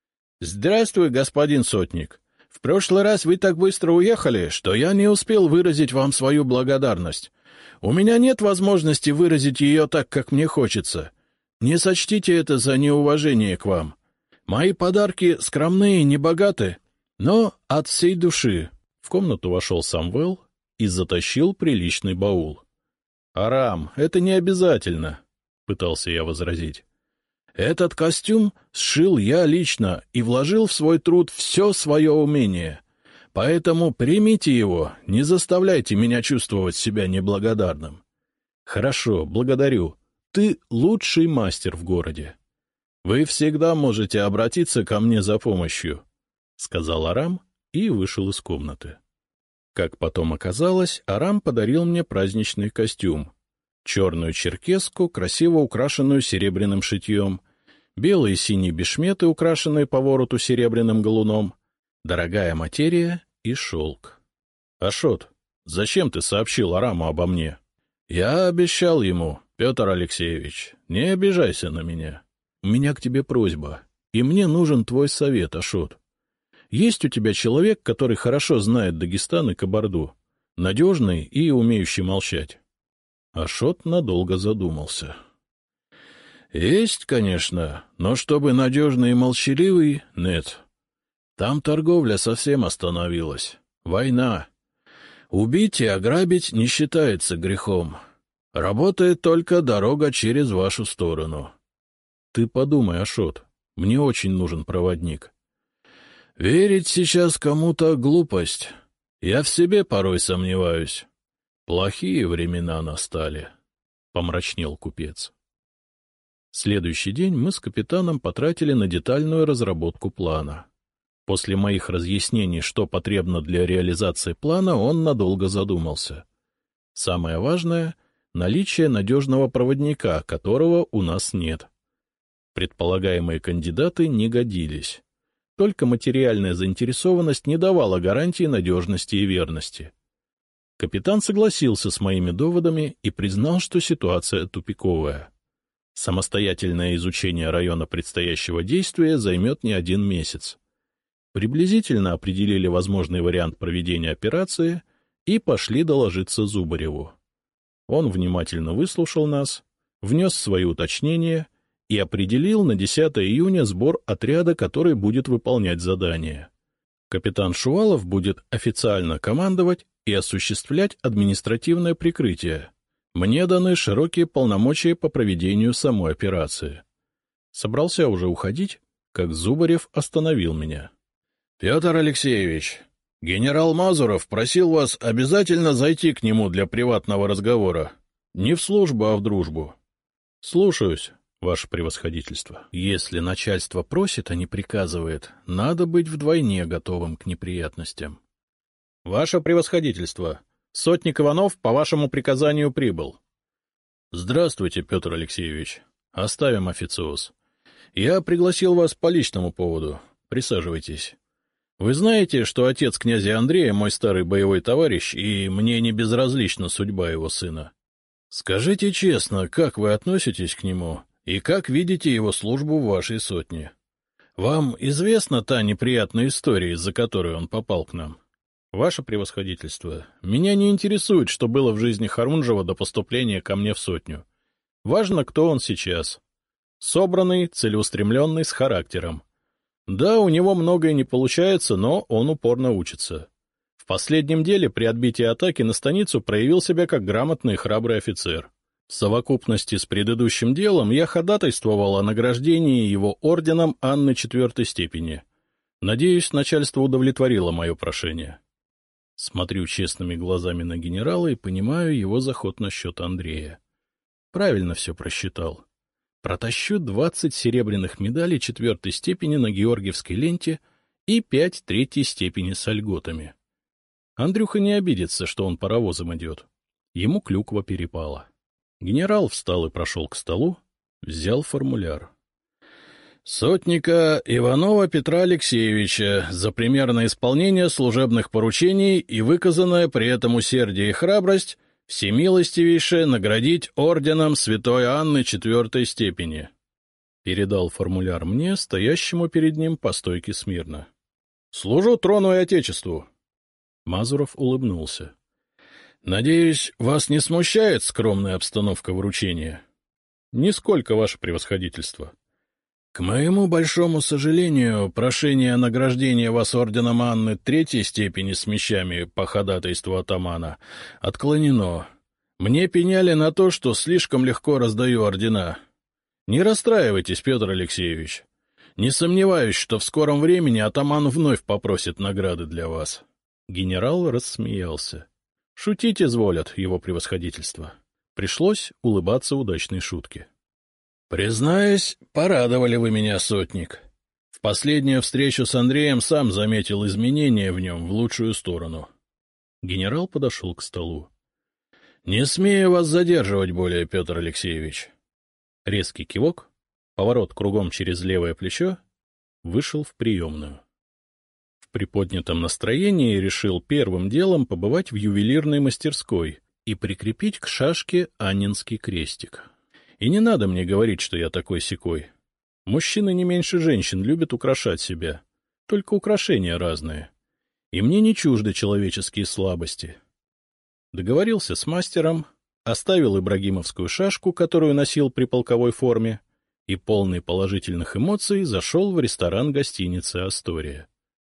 — Здравствуй, господин сотник. В прошлый раз вы так быстро уехали, что я не успел выразить вам свою благодарность. У меня нет возможности выразить ее так, как мне хочется. Не сочтите это за неуважение к вам. Мои подарки скромные, небогаты, но от всей души. В комнату вошел Самвел и затащил приличный баул. — Арам, это не обязательно, — пытался я возразить. — Этот костюм сшил я лично и вложил в свой труд все свое умение. Поэтому примите его, не заставляйте меня чувствовать себя неблагодарным. — Хорошо, благодарю. Ты лучший мастер в городе. Вы всегда можете обратиться ко мне за помощью, — сказал Арам и вышел из комнаты. Как потом оказалось, Арам подарил мне праздничный костюм. Черную черкеску, красиво украшенную серебряным шитьем, белые и синие бешметы, украшенные по вороту серебряным галуном, дорогая материя и шелк. — Ашот, зачем ты сообщил Араму обо мне? — Я обещал ему, Петр Алексеевич, не обижайся на меня. У меня к тебе просьба, и мне нужен твой совет, Ашот. Есть у тебя человек, который хорошо знает Дагестан и Кабарду, надежный и умеющий молчать? Ашот надолго задумался. — Есть, конечно, но чтобы надежный и молчаливый — нет. Там торговля совсем остановилась. Война. Убить и ограбить не считается грехом. Работает только дорога через вашу сторону. Ты подумай, Ашот, мне очень нужен проводник. Верить сейчас кому-то — глупость. Я в себе порой сомневаюсь. Плохие времена настали, — помрачнел купец. Следующий день мы с капитаном потратили на детальную разработку плана. После моих разъяснений, что потребно для реализации плана, он надолго задумался. Самое важное — наличие надежного проводника, которого у нас нет. Предполагаемые кандидаты не годились. Только материальная заинтересованность не давала гарантии надежности и верности. Капитан согласился с моими доводами и признал, что ситуация тупиковая. Самостоятельное изучение района предстоящего действия займет не 1 месяц. Приблизительно определили возможный вариант проведения операции и пошли доложиться Зубареву. Он внимательно выслушал нас, внес свои уточнения и определил на 10 июня сбор отряда, который будет выполнять задание. Капитан Шувалов будет официально командовать и осуществлять административное прикрытие. Мне даны широкие полномочия по проведению самой операции. Собрался уже уходить, как Зубарев остановил меня. — Петр Алексеевич, генерал Мазуров просил вас обязательно зайти к нему для приватного разговора. Не в службу, а в дружбу. — Слушаюсь, ваше превосходительство. Если начальство просит, а не приказывает, надо быть вдвойне готовым к неприятностям. — Ваше превосходительство, сотник Иванов по вашему приказанию прибыл. — Здравствуйте, Петр Алексеевич. Оставим официоз. Я пригласил вас по личному поводу. Присаживайтесь. Вы знаете, что отец князя Андрея мой старый боевой товарищ, и мне не безразлична судьба его сына. Скажите честно, как вы относитесь к нему и как видите его службу в вашей сотне? Вам известна та неприятная история, из-за которой он попал к нам? Ваше превосходительство, меня не интересует, что было в жизни Харунжева до поступления ко мне в сотню. Важно, кто он сейчас. Собранный, целеустремленный, с характером. Да, у него многое не получается, но он упорно учится. В последнем деле при отбитии атаки на станицу проявил себя как грамотный и храбрый офицер. В совокупности с предыдущим делом я ходатайствовал о награждении его орденом Анны 4-й степени. Надеюсь, начальство удовлетворило мое прошение. Смотрю честными глазами на генерала и понимаю его заход насчет Андрея. Правильно все просчитал. Протащу 20 серебряных медалей 4-й степени на Георгиевской ленте и 5 3-й степени с льготами. Андрюха не обидится, что он паровозом идет. Ему клюква перепала. Генерал встал и прошел к столу, взял формуляр. Сотника Иванова Петра Алексеевича за примерное исполнение служебных поручений и выказанное при этом усердие и храбрость всемилостивейше наградить орденом Святой Анны 4-й степени. Передал формуляр мне, стоящему перед ним по стойке смирно. — Служу трону и отечеству. Мазуров улыбнулся. — Надеюсь, вас не смущает скромная обстановка вручения? — Нисколько, ваше превосходительство. К моему большому сожалению, прошение о награждении вас орденом Анны 3-й степени с мечами по ходатайству атамана отклонено. Мне пеняли на то, что слишком легко раздаю ордена. Не расстраивайтесь, Петр Алексеевич. Не сомневаюсь, что в скором времени атаман вновь попросит награды для вас. Генерал рассмеялся. Шутить изволят, его превосходительство. Пришлось улыбаться удачной шутке. — Признаюсь, порадовали вы меня, сотник. В последнюю встречу с Андреем сам заметил изменения в нем в лучшую сторону. Генерал подошел к столу. — Не смею вас задерживать более, Петр Алексеевич. Резкий кивок, поворот кругом через левое плечо, вышел в приемную. В приподнятом настроении решил первым делом побывать в ювелирной мастерской и прикрепить к шашке анненский крестик. И не надо мне говорить, что я такой-сякой. Мужчины не меньше женщин любят украшать себя, только украшения разные. И мне не чужды человеческие слабости. Договорился с мастером, оставил ибрагимовскую шашку, которую носил при полковой форме, и, полный положительных эмоций, зашел в ресторан гостиницы «Астория».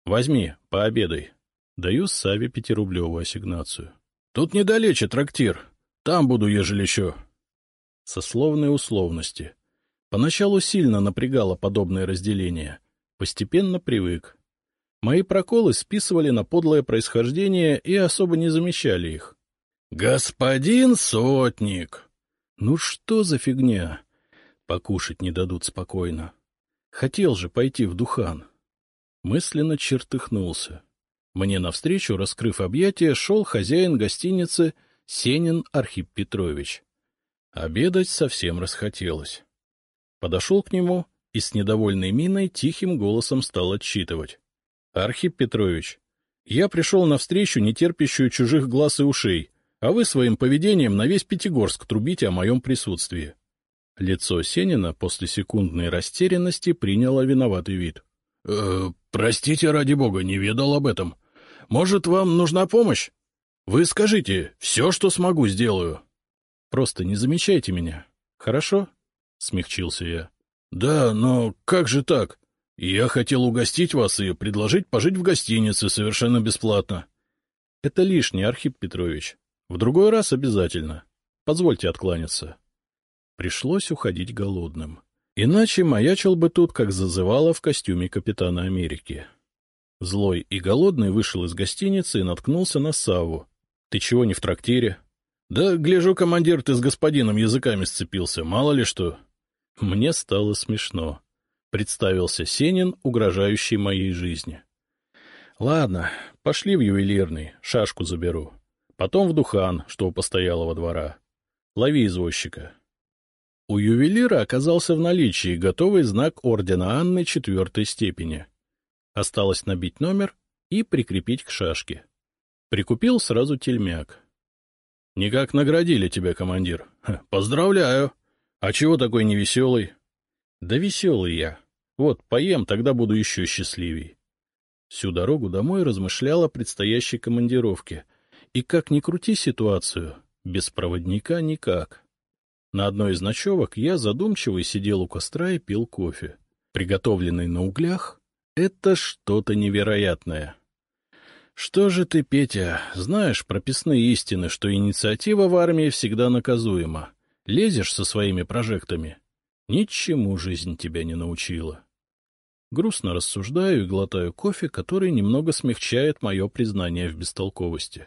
Возьми, пообедай. Даю Саве 5-рублевую ассигнацию. Тут недалече трактир. Там буду, ежели еще. Сословные условности. Поначалу сильно напрягало подобное разделение. Постепенно привык. Мои проколы списывали на подлое происхождение и особо не замечали их. «Господин сотник!» Ну что за фигня? Покушать не дадут спокойно. Хотел же пойти в Духан. Мысленно чертыхнулся. Мне навстречу, раскрыв объятия, шел хозяин гостиницы Сенин Архип Петрович. Обедать совсем расхотелось. Подошел к нему и с недовольной миной тихим голосом стал отчитывать. — Архип Петрович, я пришел навстречу, не терпящую чужих глаз и ушей, а вы своим поведением на весь Пятигорск трубите о моем присутствии. Лицо Сенина после секундной растерянности приняло виноватый вид. — Простите, ради бога, не ведал об этом. Может, вам нужна помощь? Вы скажите, все, что смогу, сделаю. — Просто не замечайте меня, хорошо? — смягчился я. — Да, но как же так? Я хотел угостить вас и предложить пожить в гостинице совершенно бесплатно. — Это лишнее, Архип Петрович. В другой раз обязательно. Позвольте откланяться. Пришлось уходить голодным. Иначе маячил бы тут, как зазывало в костюме капитана Америки. Злой и голодный вышел из гостиницы и наткнулся на Савву. — Ты чего не в трактире? — Да, гляжу, командир, ты с господином языками сцепился, мало ли что. Мне стало смешно. Представился Сенин, угрожающий моей жизни. — Ладно, пошли в ювелирный, шашку заберу. Потом в Духан, что у постоялого двора. Лови извозчика. У ювелира оказался в наличии готовый знак ордена Анны 4-й степени. Осталось набить номер и прикрепить к шашке. Прикупил сразу тельмяк. — Никак наградили тебя, командир. — Поздравляю. А чего такой невеселый? — Да веселый я. Вот, поем, тогда буду еще счастливей. Всю дорогу домой размышлял о предстоящей командировке. И как ни крути ситуацию, без проводника никак. На одной из ночевок я задумчивый сидел у костра и пил кофе. Приготовленный на углях — это что-то невероятное. Что же ты, Петя, знаешь прописные истины, что инициатива в армии всегда наказуема. Лезешь со своими прожектами. Ничему жизнь тебя не научила. Грустно рассуждаю и глотаю кофе, который немного смягчает мое признание в бестолковости.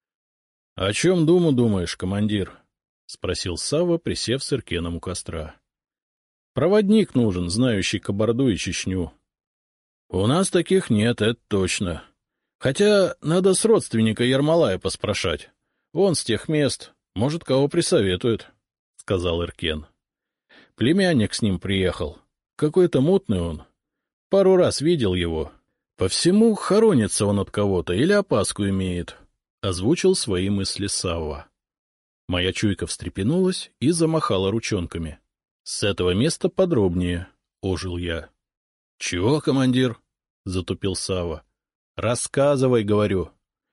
— О чем думаешь, командир? — спросил Савва, присев с Иркеном у костра. — Проводник нужен, знающий Кабарду и Чечню. — У нас таких нет, это точно. Хотя надо с родственника Ермолая поспрашать. Он с тех мест, может, кого присоветует, — сказал Иркен. Племянник с ним приехал. Какой-то мутный он. Пару раз видел его. По всему хоронится он от кого-то или опаску имеет. Озвучил свои мысли Савва. Моя чуйка встрепенулась и замахала ручонками. — С этого места подробнее, — ожил я. — Чего, командир? — затупил Савва. — Рассказывай, говорю.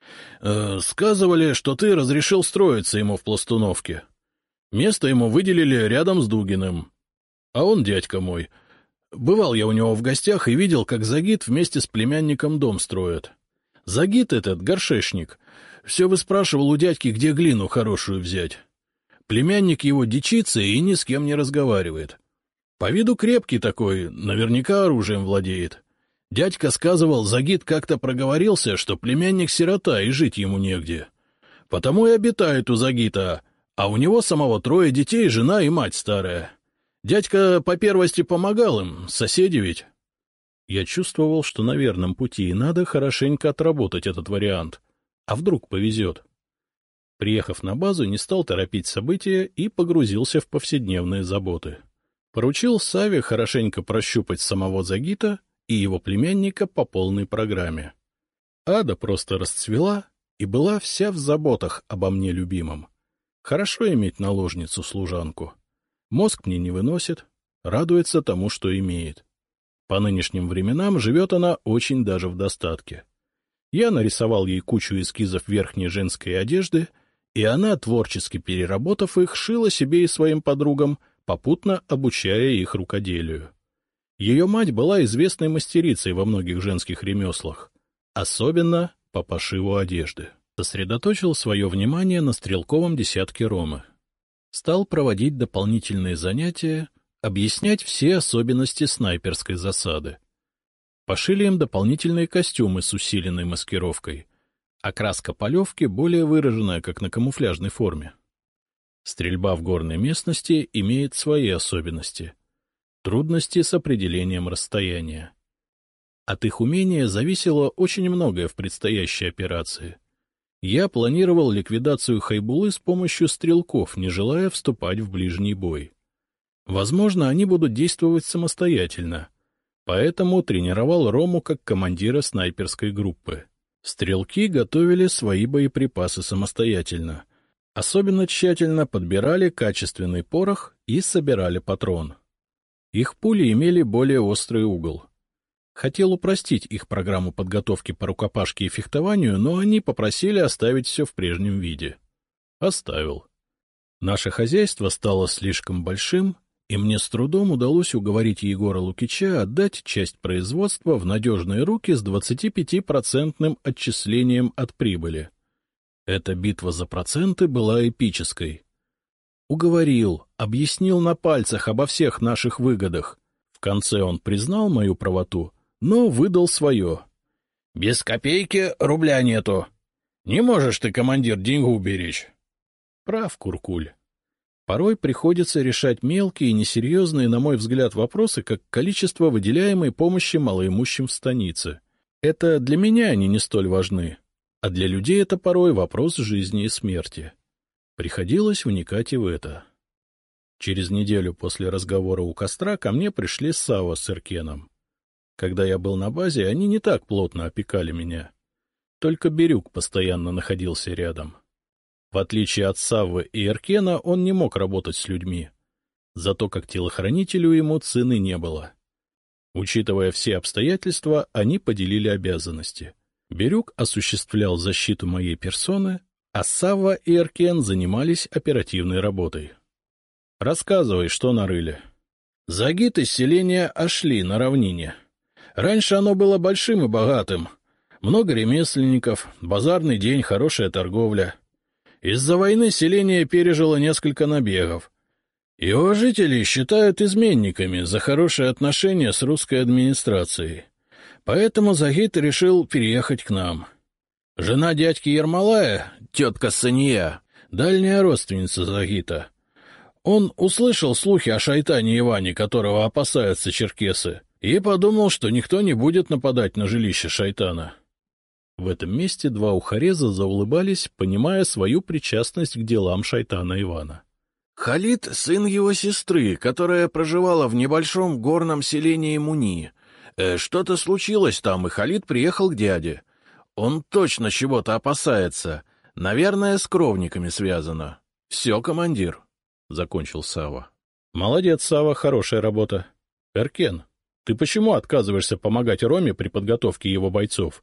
— Сказывали, что ты разрешил строиться ему в Пластуновке. Место ему выделили рядом с Дугиным. А он дядька мой. Бывал я у него в гостях и видел, как Загит вместе с племянником дом строят. Загит этот, горшечник, все выспрашивал у дядьки, где глину хорошую взять. Племянник его дичится и ни с кем не разговаривает. По виду крепкий такой, наверняка оружием владеет. Дядька сказывал, Загит как-то проговорился, что племянник сирота и жить ему негде. Потому и обитает у Загита, а у него самого 3 детей, жена и мать старая. Дядька по первости помогал им, соседи ведь. Я чувствовал, что на верном пути, и надо хорошенько отработать этот вариант. А вдруг повезет? Приехав на базу, не стал торопить события и погрузился в повседневные заботы. Поручил Саве хорошенько прощупать самого Загита и его племянника по полной программе. Ада просто расцвела и была вся в заботах обо мне любимом. Хорошо иметь наложницу-служанку. Мозг мне не выносит, радуется тому, что имеет. По нынешним временам живет она очень даже в достатке. Я нарисовал ей кучу эскизов верхней женской одежды, и она, творчески переработав их, шила себе и своим подругам, попутно обучая их рукоделию. Ее мать была известной мастерицей во многих женских ремеслах. особенно по пошиву одежды. Сосредоточил свое внимание на стрелковом десятке Ромы. Стал проводить дополнительные занятия, объяснять все особенности снайперской засады. Пошили им дополнительные костюмы с усиленной маскировкой. Окраска полевки более выраженная, как на камуфляжной форме. Стрельба в горной местности имеет свои особенности. Трудности с определением расстояния. От их умения зависело очень многое в предстоящей операции. Я планировал ликвидацию Хайбулы с помощью стрелков, не желая вступать в ближний бой. Возможно, они будут действовать самостоятельно, поэтому тренировал Рому как командира снайперской группы. Стрелки готовили свои боеприпасы самостоятельно. Особенно тщательно подбирали качественный порох и собирали патрон. Их пули имели более острый угол. Хотел упростить их программу подготовки по рукопашке и фехтованию, но они попросили оставить все в прежнем виде. Оставил. Наше хозяйство стало слишком большим, и мне с трудом удалось уговорить Егора Лукича отдать часть производства в надежные руки с 25% отчислением от прибыли. Эта битва за проценты была эпической. Уговорил, объяснил на пальцах обо всех наших выгодах. В конце он признал мою правоту, но выдал свое. — Без копейки рубля нету. Не можешь ты, командир, деньгу уберечь. Прав, Куркуль. Порой приходится решать мелкие и несерьезные, на мой взгляд, вопросы, как количество выделяемой помощи малоимущим в станице. Это для меня они не столь важны, а для людей это порой вопрос жизни и смерти. Приходилось вникать и в это. Через неделю после разговора у костра ко мне пришли Савва с Эркеном. Когда я был на базе, они не так плотно опекали меня. Только Бирюк постоянно находился рядом. В отличие от Саввы и Эркена, он не мог работать с людьми. Зато как телохранителю ему цены не было. Учитывая все обстоятельства, они поделили обязанности. Бирюк осуществлял защиту моей персоны, а Савва и Эркен занимались оперативной работой. — Рассказывай, что нарыли. — Загид из селения Ашли на равнине. Раньше оно было большим и богатым. Много ремесленников, базарный день, хорошая торговля. Из-за войны селение пережило несколько набегов. Его жители считают изменниками за хорошие отношения с русской администрацией. Поэтому Загид решил переехать к нам. Жена дядьки Ермолая, тетка Сания, дальняя родственница Загита. Он услышал слухи о шайтане Иване, которого опасаются черкесы, и подумал, что никто не будет нападать на жилище шайтана. В этом месте два ухареза заулыбались, понимая свою причастность к делам шайтана Ивана. Халид — сын его сестры, которая проживала в небольшом горном селении Муни. Что-то случилось там, и Халид приехал к дяде. Он точно чего-то опасается. Наверное, с кровниками связано. — Все, командир, — закончил Савва. — Молодец, Савва, хорошая работа. Эркен, ты почему отказываешься помогать Роме при подготовке его бойцов?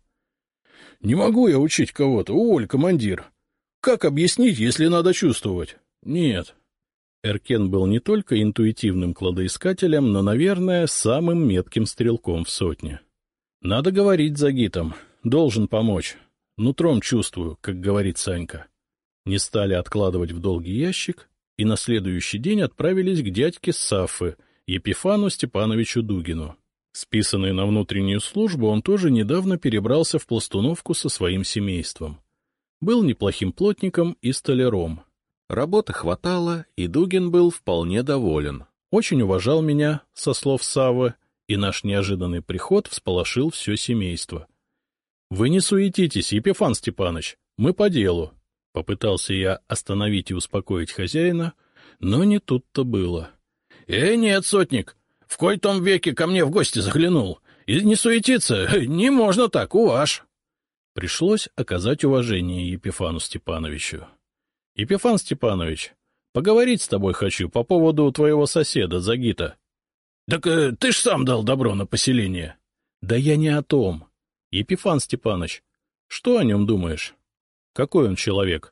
— Не могу я учить кого-то, уволь, командир. Как объяснить, если надо чувствовать? — Нет. Эркен был не только интуитивным кладоискателем, но, наверное, самым метким стрелком в сотне. Надо говорить Загитом, должен помочь. Нутром чувствую, как говорит Санька. Не стали откладывать в долгий ящик, и на следующий день отправились к дядьке Сафы, Епифану Степановичу Дугину. Списанный на внутреннюю службу, он тоже недавно перебрался в Пластуновку со своим семейством. Был неплохим плотником и столяром. Работы хватало, и Дугин был вполне доволен. Очень уважал меня, со слов Саввы, и наш неожиданный приход всполошил все семейство. — Вы не суетитесь, Епифан Степаныч, мы по делу. Попытался я остановить и успокоить хозяина, но не тут-то было. — Нет, сотник, в кои-том веке ко мне в гости заглянул. И не суетиться, не можно так, уваж. Пришлось оказать уважение Епифану Степановичу. — Епифан Степанович, поговорить с тобой хочу по поводу твоего соседа Загита. — Так ты ж сам дал добро на поселение. — Да я не о том. Епифан Степанович, что о нем думаешь? Какой он человек?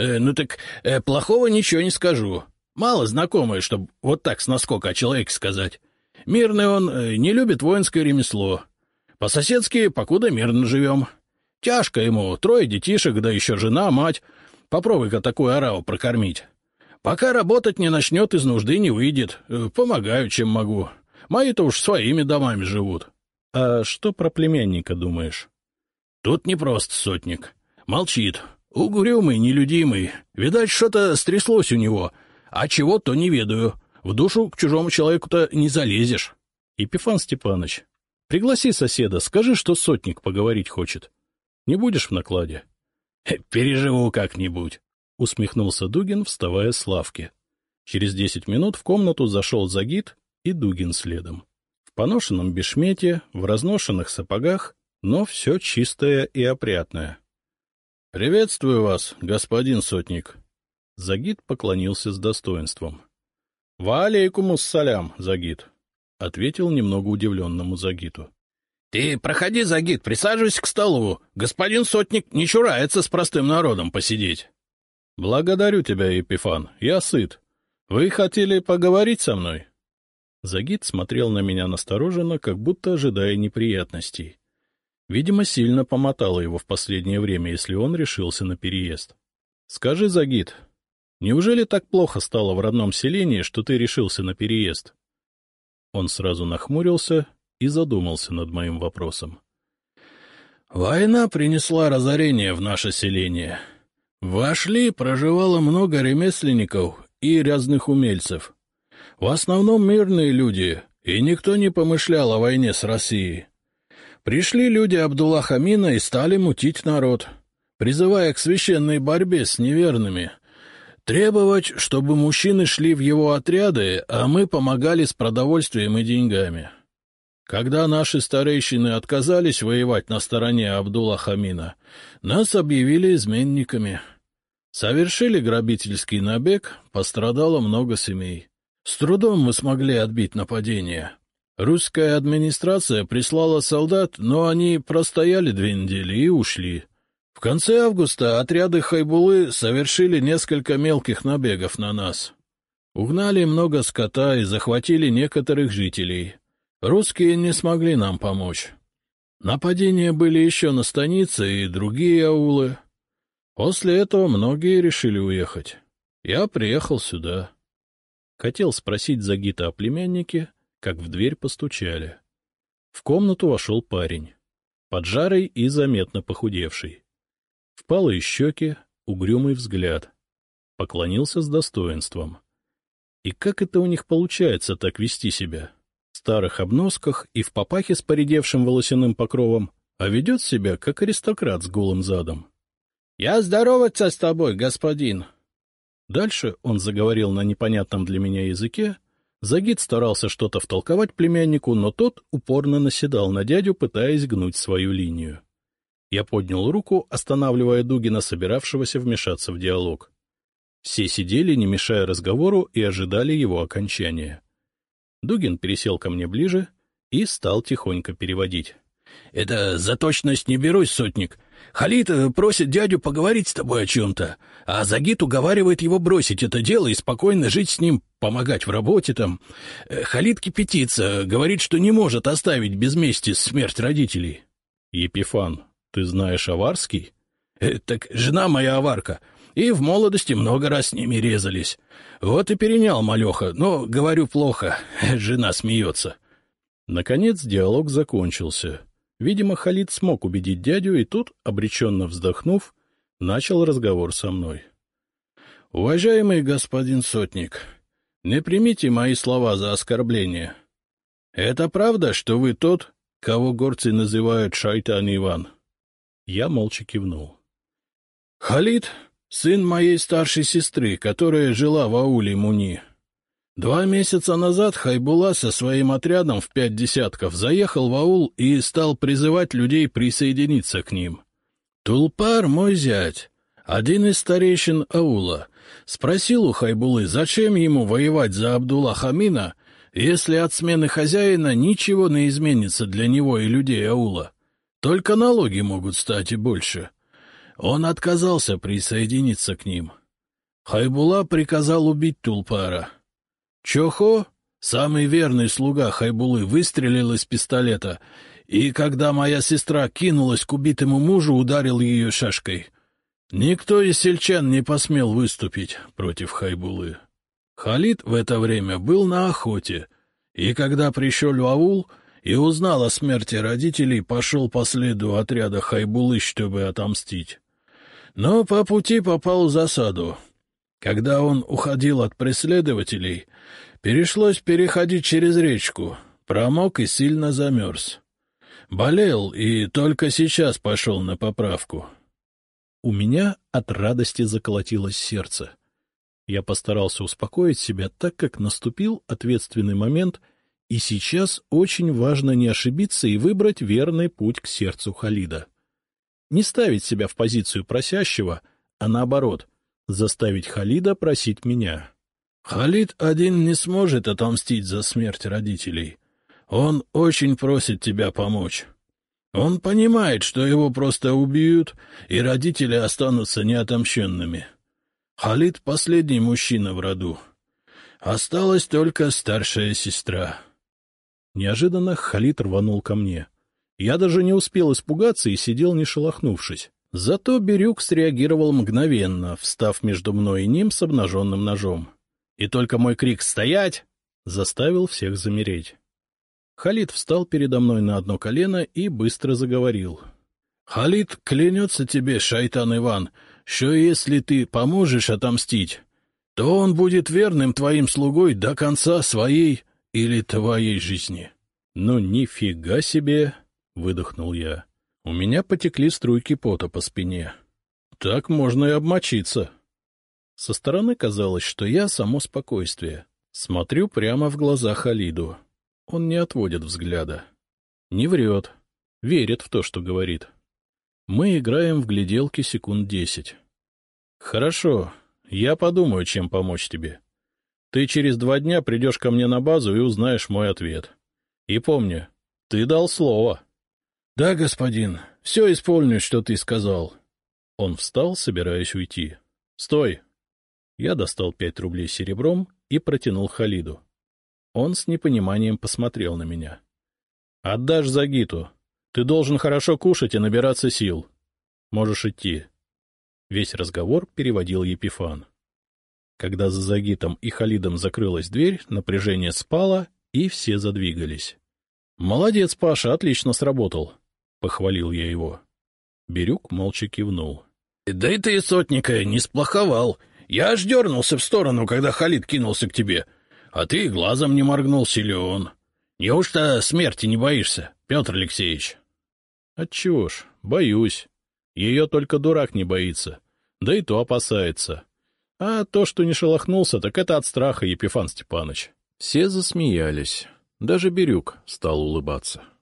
Плохого ничего не скажу. Мало знакомый, чтобы вот так с наскока о человеке сказать. Мирный он, не любит воинское ремесло. По-соседски покуда мирно живем. Тяжко ему, 3 детишек, да еще жена, мать. Попробуй-ка такую ораву прокормить. Пока работать не начнет, из нужды не выйдет. Помогаю, чем могу. Мои-то уж своими домами живут. А что про племянника думаешь? Тут непросто, сотник. Молчит. Угрюмый, нелюдимый. Видать, что-то стряслось у него. А чего, то не ведаю. В душу к чужому человеку-то не залезешь. Епифан Степаныч, пригласи соседа, скажи, что сотник поговорить хочет. Не будешь в накладе? — Переживу как-нибудь, — усмехнулся Дугин, вставая с лавки. Через 10 минут в комнату зашел Загид и Дугин следом. В поношенном бешмете, в разношенных сапогах, но все чистое и опрятное. — Приветствую вас, господин сотник. Загид поклонился с достоинством. — Ва алейкумуссалям, Загид, — ответил немного удивленному Загиту. — Ты проходи, Загид, присаживайся к столу. Господин сотник не чурается с простым народом посидеть. — Благодарю тебя, Епифан, я сыт. Вы хотели поговорить со мной? Загид смотрел на меня настороженно, как будто ожидая неприятностей. Видимо, сильно помотало его в последнее время, если он решился на переезд. — Скажи, Загид, неужели так плохо стало в родном селении, что ты решился на переезд? Он сразу нахмурился и задумался над моим вопросом. — Война принесла разорение в наше селение. Вошли, проживало много ремесленников и разных умельцев. В основном мирные люди, и никто не помышлял о войне с Россией. Пришли люди Абдулла Хамина и стали мутить народ, призывая к священной борьбе с неверными, требовать, чтобы мужчины шли в его отряды, а мы помогали с продовольствием и деньгами. Когда наши старейшины отказались воевать на стороне Абдулла Хамина, нас объявили изменниками. Совершили грабительский набег, пострадало много семей. С трудом мы смогли отбить нападение. Русская администрация прислала солдат, но они простояли 2 недели и ушли. В конце августа отряды Хайбулы совершили несколько мелких набегов на нас. Угнали много скота и захватили некоторых жителей. Русские не смогли нам помочь. Нападения были еще на станице и другие аулы. После этого многие решили уехать. Я приехал сюда. Хотел спросить Загита о племяннике, как в дверь постучали. В комнату вошел парень, поджарый и заметно похудевший. Впалые щеки, угрюмый взгляд. Поклонился с достоинством. И как это у них получается так вести себя? В старых обносках и в папахе с поредевшим волосяным покровом, а ведет себя, как аристократ с голым задом. — Я здороваться с тобой, господин. Дальше он заговорил на непонятном для меня языке. Загид старался что-то втолковать племяннику, но тот упорно наседал на дядю, пытаясь гнуть свою линию. Я поднял руку, останавливая Дугина, собиравшегося вмешаться в диалог. Все сидели, не мешая разговору, и ожидали его окончания. Дугин пересел ко мне ближе и стал тихонько переводить. — Это за точность не берусь, сотник. Халид просит дядю поговорить с тобой о чем-то, а Загид уговаривает его бросить это дело и спокойно жить с ним, помогать в работе там. Халид кипятится, говорит, что не может оставить без мести смерть родителей. — Епифан, ты знаешь аварский? — Так жена моя аварка, и в молодости много раз с ними резались. Вот и перенял малеха, но, говорю, плохо, жена смеется. Наконец диалог закончился. Видимо, Халид смог убедить дядю, и тут, обреченно вздохнув, начал разговор со мной. — Уважаемый господин сотник, не примите мои слова за оскорбление. Это правда, что вы тот, кого горцы называют Шайтан Иван? Я молча кивнул. — Халид — сын моей старшей сестры, которая жила в ауле Муни. 2 месяца назад Хайбула со своим отрядом в 5 десятков заехал в аул и стал призывать людей присоединиться к ним. Тулпар, мой зять, один из старейшин аула, спросил у Хайбулы, зачем ему воевать за Абдулла Хамина, если от смены хозяина ничего не изменится для него и людей аула. Только налоги могут стать и больше. Он отказался присоединиться к ним. Хайбула приказал убить Тулпара. Чохо, самый верный слуга Хайбулы, выстрелил из пистолета, и когда моя сестра кинулась к убитому мужу, ударил ее шашкой. Никто из сельчан не посмел выступить против Хайбулы. Халид в это время был на охоте, и когда пришел в аул и узнал о смерти родителей, пошел по следу отряда Хайбулы, чтобы отомстить. Но по пути попал в засаду. Когда он уходил от преследователей, пришлось переходить через речку, промок и сильно замерз. Болел и только сейчас пошел на поправку. У меня от радости заколотилось сердце. Я постарался успокоить себя, так как наступил ответственный момент, и сейчас очень важно не ошибиться и выбрать верный путь к сердцу Халида. Не ставить себя в позицию просящего, а наоборот, заставить Халида просить меня. Халид один не сможет отомстить за смерть родителей. Он очень просит тебя помочь. Он понимает, что его просто убьют, и родители останутся неотомщенными. Халид — последний мужчина в роду. Осталась только старшая сестра. Неожиданно Халид рванул ко мне. Я даже не успел испугаться и сидел, не шелохнувшись. Зато Бирюк среагировал мгновенно, встав между мной и ним с обнаженным ножом. И только мой крик «Стоять!» заставил всех замереть. Халид встал передо мной на одно колено и быстро заговорил. — Халид клянется тебе, шайтан Иван, что если ты поможешь отомстить, то он будет верным твоим слугой до конца своей или твоей жизни. — Ну, нифига себе! — выдохнул я. У меня потекли струйки пота по спине. Так можно и обмочиться. Со стороны казалось, что я — само спокойствие. Смотрю прямо в глаза Халиду. Он не отводит взгляда. Не врет. Верит в то, что говорит. Мы играем в гляделки секунд 10. Хорошо, я подумаю, чем помочь тебе. Ты через 2 дня придешь ко мне на базу и узнаешь мой ответ. И помни, ты дал слово. — Да, господин, все исполню, что ты сказал. Он встал, собираясь уйти. — Стой! Я достал 5 рублей серебром и протянул Халиду. Он с непониманием посмотрел на меня. — Отдашь Загиту. Ты должен хорошо кушать и набираться сил. Можешь идти. Весь разговор переводил Епифан. Когда за Загитом и Халидом закрылась дверь, напряжение спало, и все задвигались. — Молодец, Паша, отлично сработал, — похвалил я его. Бирюк молча кивнул. — Да и ты, сотника, не сплоховал. Я аж дернулся в сторону, когда Халид кинулся к тебе. А ты глазом не моргнул, силен. Неужто смерти не боишься, Петр Алексеевич? — Отчего ж, боюсь. Ее только дурак не боится, да и то опасается. А то, что не шелохнулся, так это от страха, Епифан Степаныч. Все засмеялись. Даже Бирюк стал улыбаться.